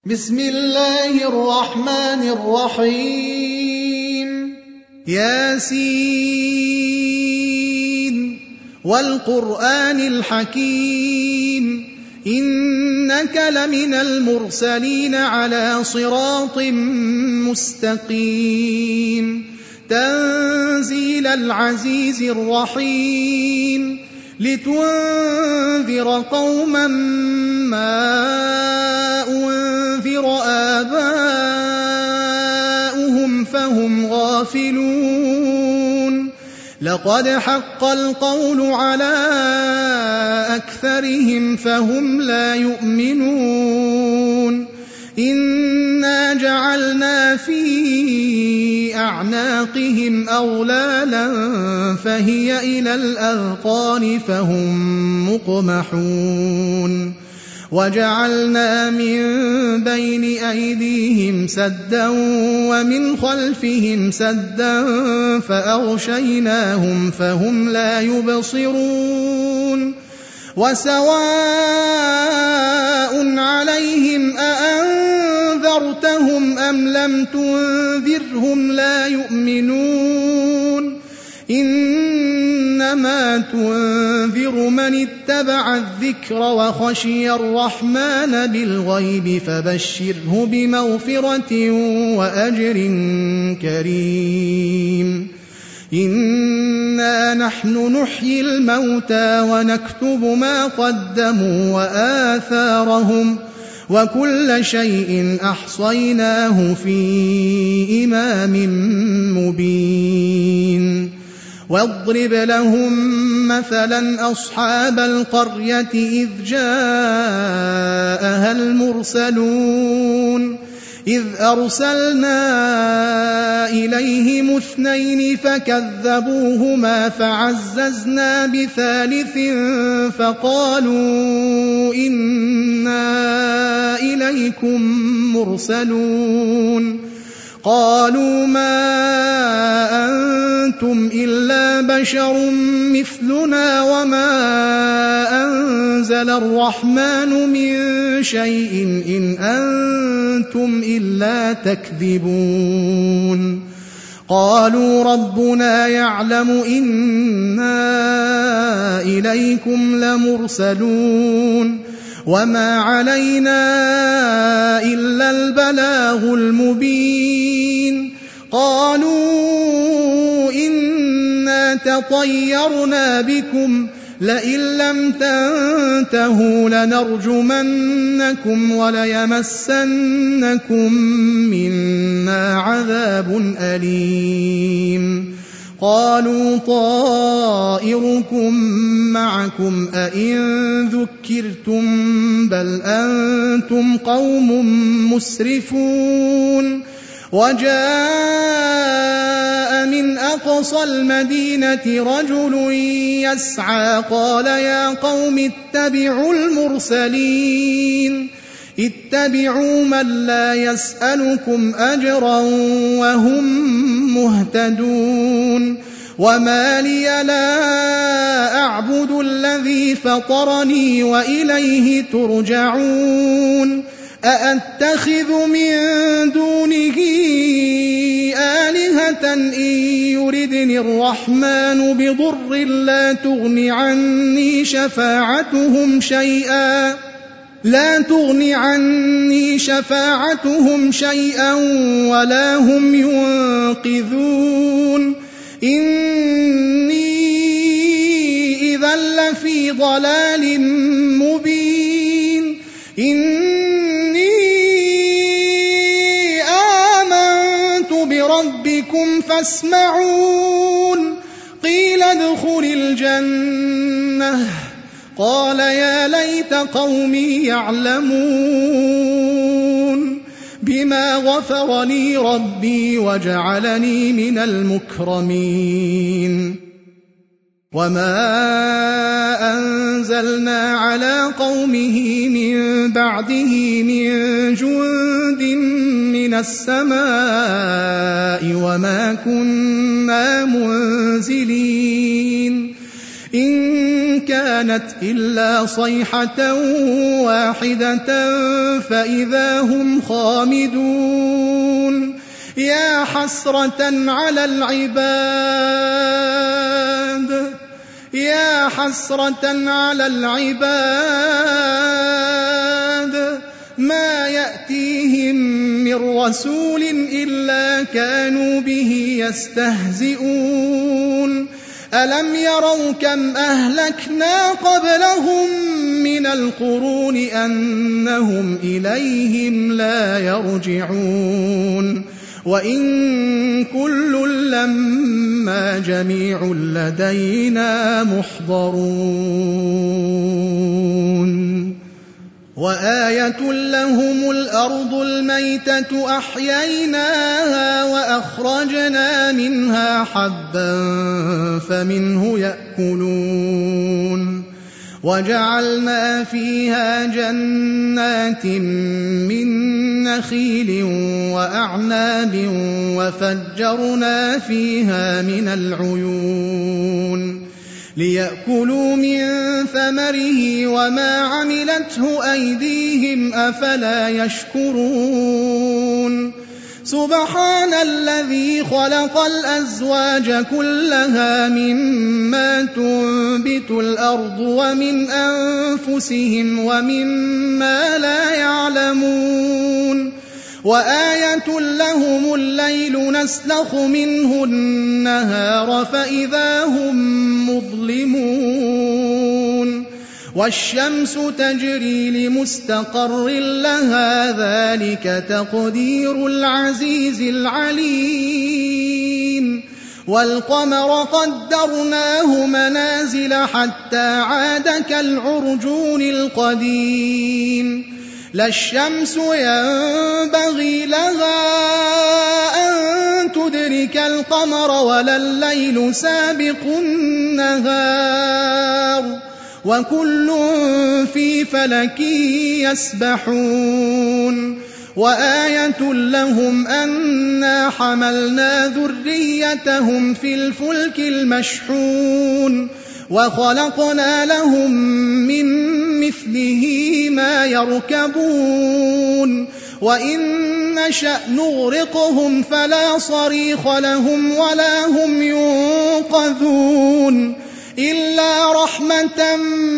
بسم الله الرحمن الرحيم ياسين والقرآن الحكيم إنك لمن المرسلين على صراط مستقيم تنزيل العزيز الرحيم لتنذر قوما ما أنذر آباؤهم فهم غافلون لقد حق القول على أكثرهم فهم لا يؤمنون إنا جعلنا في أعناقهم أغلالا فهي إلى الأذقان فهم مقمحون وجعلنا من بين أيديهم سدا ومن خلفهم سدا فأغشيناهم فهم لا يبصرون وسواء عليهم أأنذرتهم أم لم تنذرهم لا يؤمنون إنما تنذر من اتبع الذكر وخشي الرحمن بالغيب فبشره بمغفرة وأجر كريم إنا نحن نحيي الموتى ونكتب ما قدموا وآثارهم وكل شيء أحصيناه في إمام مبين واضرب لهم مثلا أصحاب القرية إذ جاءها المرسلون إذ أرسلنا إليهم 2 فكذبوهما فعززنا بثالث فقالوا إنا إليكم مرسلون قالوا ما أنتم إلا بشر مثلنا وما أنزل الرحمن من شيء إن أنتم إلا تكذبون قالوا ربنا يعلم إنا إليكم لمرسلون وما علينا إلا البلاغ المبين قالوا إنا تطيرنا بكم لئن لم تنتهوا لنرجمنكم وليمسنكم منا عذاب أليم قالوا طائركم معكم أئن ذكرتم بل أنتم قوم مسرفون وجاء من أقصى المدينة رجل يسعى قال يا قوم اتبعوا المرسلين اتبعوا من لا يسألكم أجرا وهم مهتدون وما لي لا أعبد الذي فطرني وإليه ترجعون أأتخذ من دونه آلهة إن يردني الرحمن بضر لا تغن عني شفاعتهم شيئا ولا هم ينقذون إني إذا لفي ضلال مبين إني آمنت بربكم فاسمعون قيل ادخل الجنة قال يا ليت قومي يعلمون بما غفر لي ربي وجعلني من المكرمين وما أنزلنا على قومه من بعده من جند من السماء وما كنا منزلين إن كان كانت إلا صيحة واحدة فإذا هم خامدون يا حسرة على العباد يا حسرة على العباد ما يأتيهم من رسول إلا كانوا به يستهزئون ألم يروا كم أهلكنا قبلهم من القرون أنهم إليهم لا يرجعون وإن كل لما جميع لدينا محضرون وآية لهم الأرض الميتة أحييناها وأخرجنا منها حبا فمنه يأكلون وجعلنا فيها جنات من نخيل وأعناب وفجرنا فيها من العيون ليأكلوا من ثمره وما عملته أيديهم أفلا يشكرون سبحان الذي خلق الأزواج كلها مما تنبت الأرض ومن أنفسهم ومما لا يعلمون وآية لهم الليل نسلخ منه النهار فإذا هم مظلمون والشمس تجري لمستقر لها ذلك تقدير العزيز العليم والقمر قدرناه منازل حتى عاد كالعرجون القديم لا الشمس ينبغي لها أن تدرك القمر ولا الليل سابق النهار وكل في فلك يسبحون وآية لهم أنا حملنا ذريتهم في الفلك المشحون وخلقنا لهم من مثله ما يركبون وإن نشأ نغرقهم فلا صريخ لهم ولا هم ينقذون إلا رحمة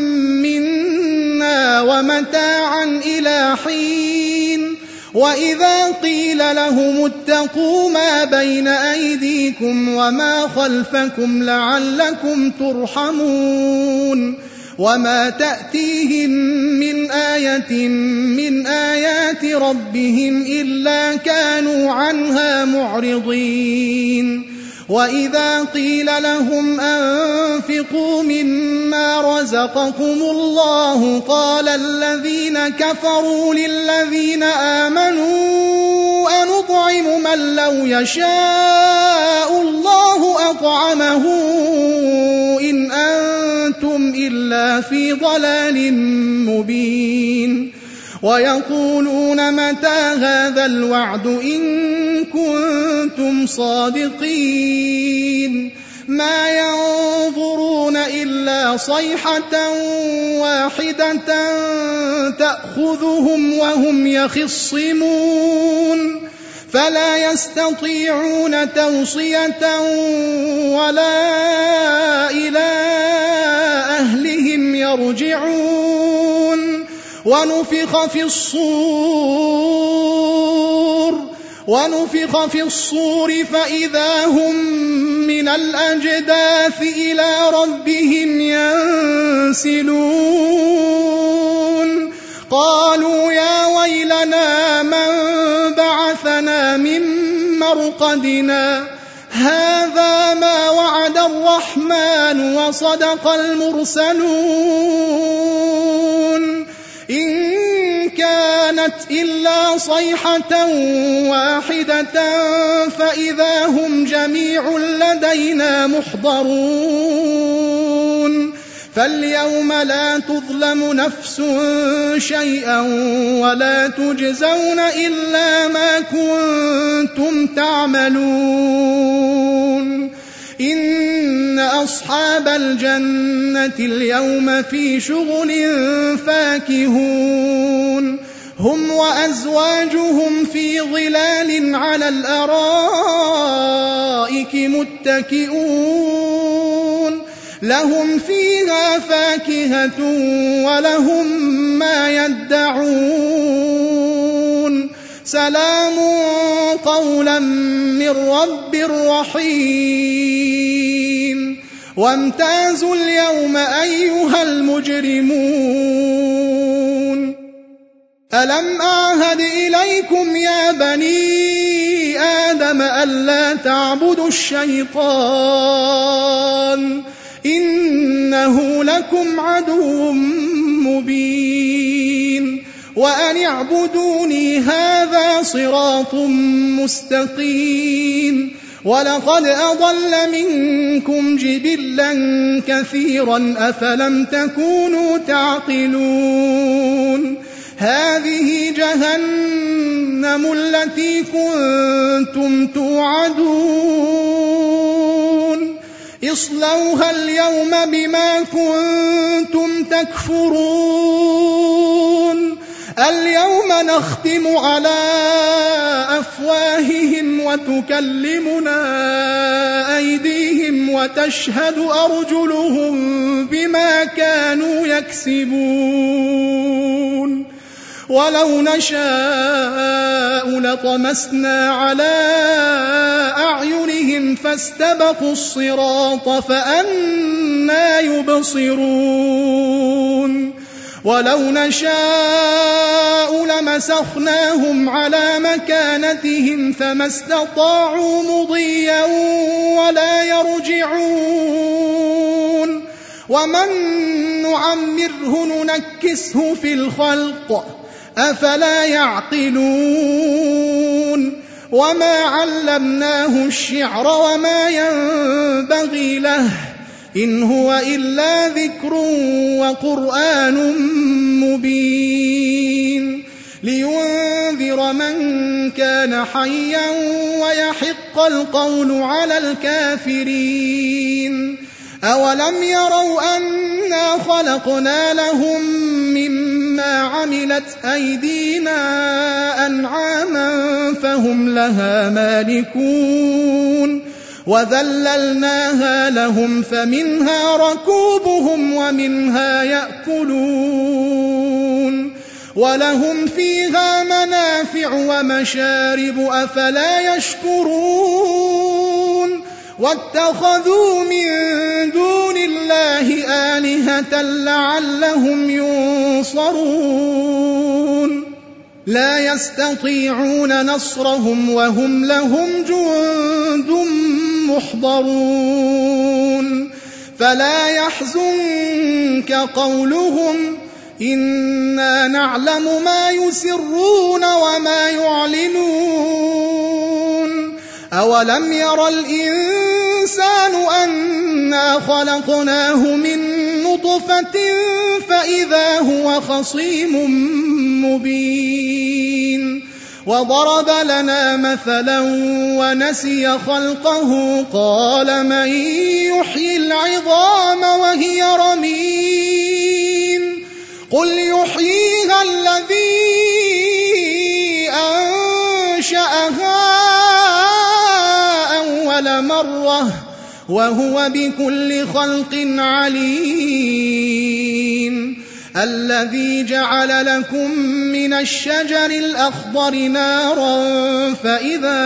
منا ومتاعا إلى حين وإذا قيل لهم اتقوا ما بين أيديكم وما خلفكم لعلكم ترحمون وما تأتيهم من آية من آيات ربهم إلا كانوا عنها معرضين وإذا قيل لهم أنفقوا مما رزقكم الله قال الذين كفروا للذين آمنوا أنطعم من لو يشاء الله أطعمه إن أنتم إلا في ضلال مبين ويقولون متى هذا الوعد إن كنتم صادقين ما ينظرون إلا صيحة واحدة تأخذهم وهم يخصمون فلا يستطيعون توصية ولا إلى أهلهم يرجعون ونفخ في الصور فإذا هم من الأجداث إلى ربهم ينسلون قالوا يا ويلنا من بعثنا من مرقدنا هذا ما وعد الرحمن وصدق المرسلون إن كانت إلا صيحة واحدة فإذا هم جميع لدينا محضرون فاليوم لا تظلم نفس شيئا ولا تجزون إلا ما كنتم تعملون إن أصحاب الجنة اليوم في شغل فاكهون هم وأزواجهم في ظلال على الأرائك متكئون لهم فيها فاكهة ولهم ما يدعون سلام قولا من رب رحيم وامتازوا اليوم أيها المجرمون ألم أعهد إليكم يا بني آدم ألا تعبدوا الشيطان إنه لكم عدو مبين وأن اعبدوني هذا صراط مستقيم ولقد أضل منكم جبلا كثيرا أفلم تكونوا تعقلون هذه جهنم التي كنتم توعدون اصلوها اليوم بما كنتم تكفرون اليوم نختم على أفواههم وتكلمنا أيديهم وتشهد أرجلهم بما كانوا يكسبون ولو نشاء لطمسنا على أعينهم فاستبقوا الصراط فأنى يبصرون ولو نشاء لمسخناهم على مكانتهم فما استطاعوا مضيا ولا يرجعون ومن نعمره ننكسه في الخلق أفلا يعقلون وما علمناه الشعر وما ينبغي له إن هو إلا ذكر وقرآن مبين لينذر من كان حيا ويحق القول على الكافرين أولم يروا أنا خلقنا لهم مما عملت أيدينا أنعاما فهم لها مالكون وذللناها لهم فمنها ركوبهم ومنها يأكلون ولهم فيها منافع ومشارب أفلا يشكرون واتخذوا من دون الله آلهة لعلهم ينصرون لا يستطيعون نصرهم وهم لهم جند محضرون فلا يحزنك قولهم إنا نعلم ما يسرون وما يعلنون أولم ير الإنسان أنا خلقناه من نطفة فإذا هو خصيم مبين وضرب لنا مثلا ونسي خلقه قال من يحيي العظام وهي رميم قل يحييها الذي أنشأها أول مرة وهو بكل خلق عليم الذي جعل لكم من الشجر الأخضر نارا فإذا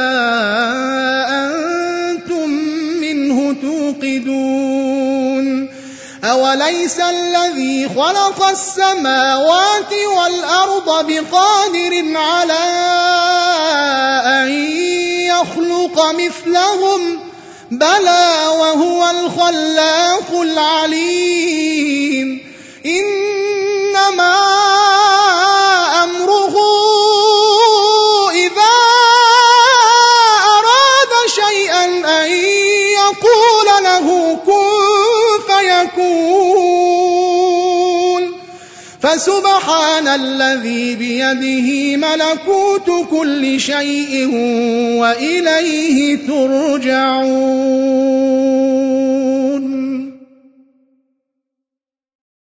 أنتم منه توقدون أوليس الذي خلق السماوات والأرض بقادر على أن يخلق مثلهم بلى وهو الخلاق العليم إنما أمره إذا أراد شيئا أن يقول له كن فيكون فسبحان الذي بيده ملكوت كل شيء وإليه ترجعون